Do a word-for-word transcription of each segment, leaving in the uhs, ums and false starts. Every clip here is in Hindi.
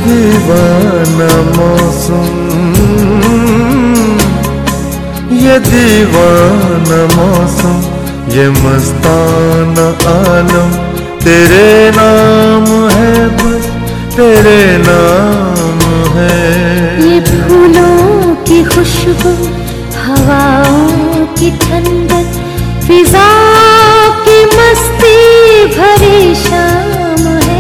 दीवाना मौसम, ये दीवाना मौसम, ये मस्ताना आलम, तेरे नाम है बस तेरे नाम है। ये फूलों की खुशबू, हवाओं की ठंडक, फिजा की मस्ती भरी शाम है।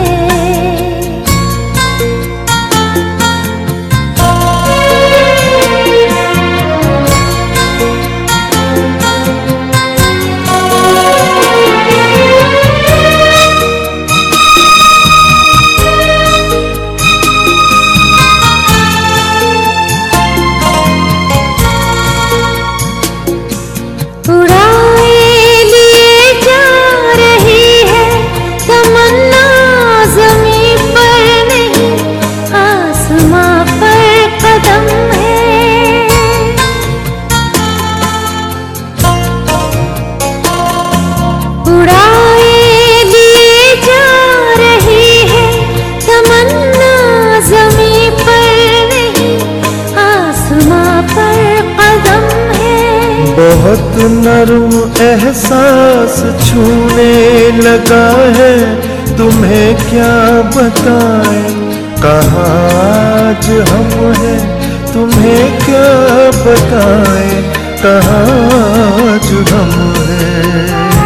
बहुत नर्म एहसास छूने लगा है, तुम्हें क्या बताएं कहाँ आज हम हैं, तुम्हें क्या बताएं कहाँ आज हम हैं।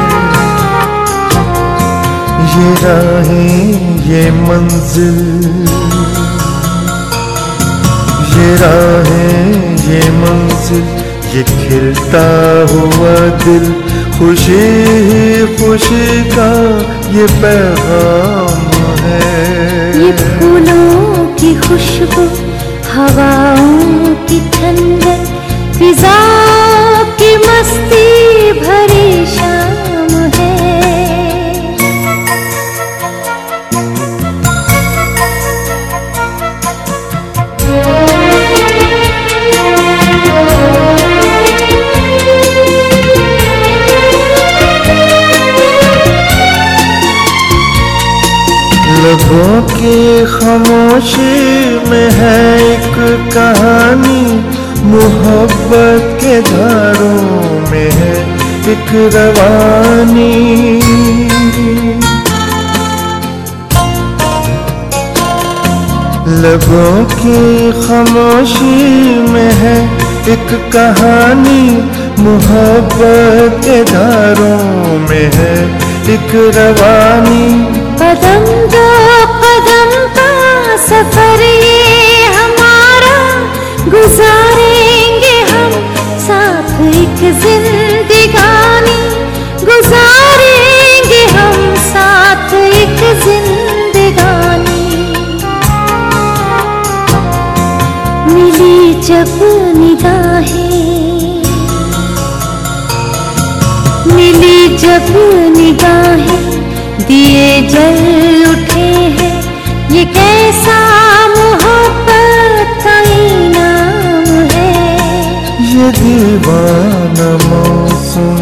ये राहें ये मंजिल, ये राहें ये मंजिल, ये खिलता हुआ दिल, खुशी ही खुशी का ये पैगाम है। ये फूलों की खुशबू, हवाओं की ठंडक, फिजा की मस्ती भरी शाम है। लबों की खामोशी में है एक कहानी, मोहब्बत के धारों में है एक रवानी। लबों की खामोशी में है एक कहानी, मोहब्बत के धारों में है एक रवानी। कदम दो कदम का सफर ये हमारा, गुजारेंगे हम साथ एक जिंदगानी, गुजारेंगे हम साथ एक जिंदगानी। मिली जब निगाहें, मिली जब निगाहें, दिए जल उठे हैं, ये कैसा मोहब्बत का इनाम है। ये दीवाना मौसम,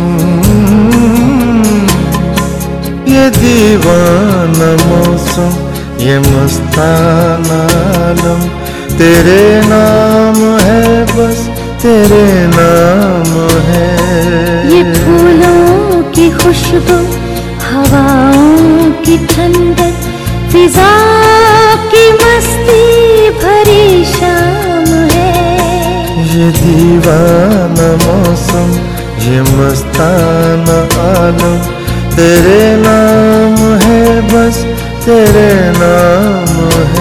ये दीवाना मौसम, ये मस्ताना आलम, तेरे नाम है बस तेरे नाम है। ये फूलों की खुशबू, हवाओं की ठंडक, फिजा की मस्ती भरी शाम है। ये दीवाना मौसम, ये मस्ताना आलम, तेरे नाम है बस तेरे नाम है।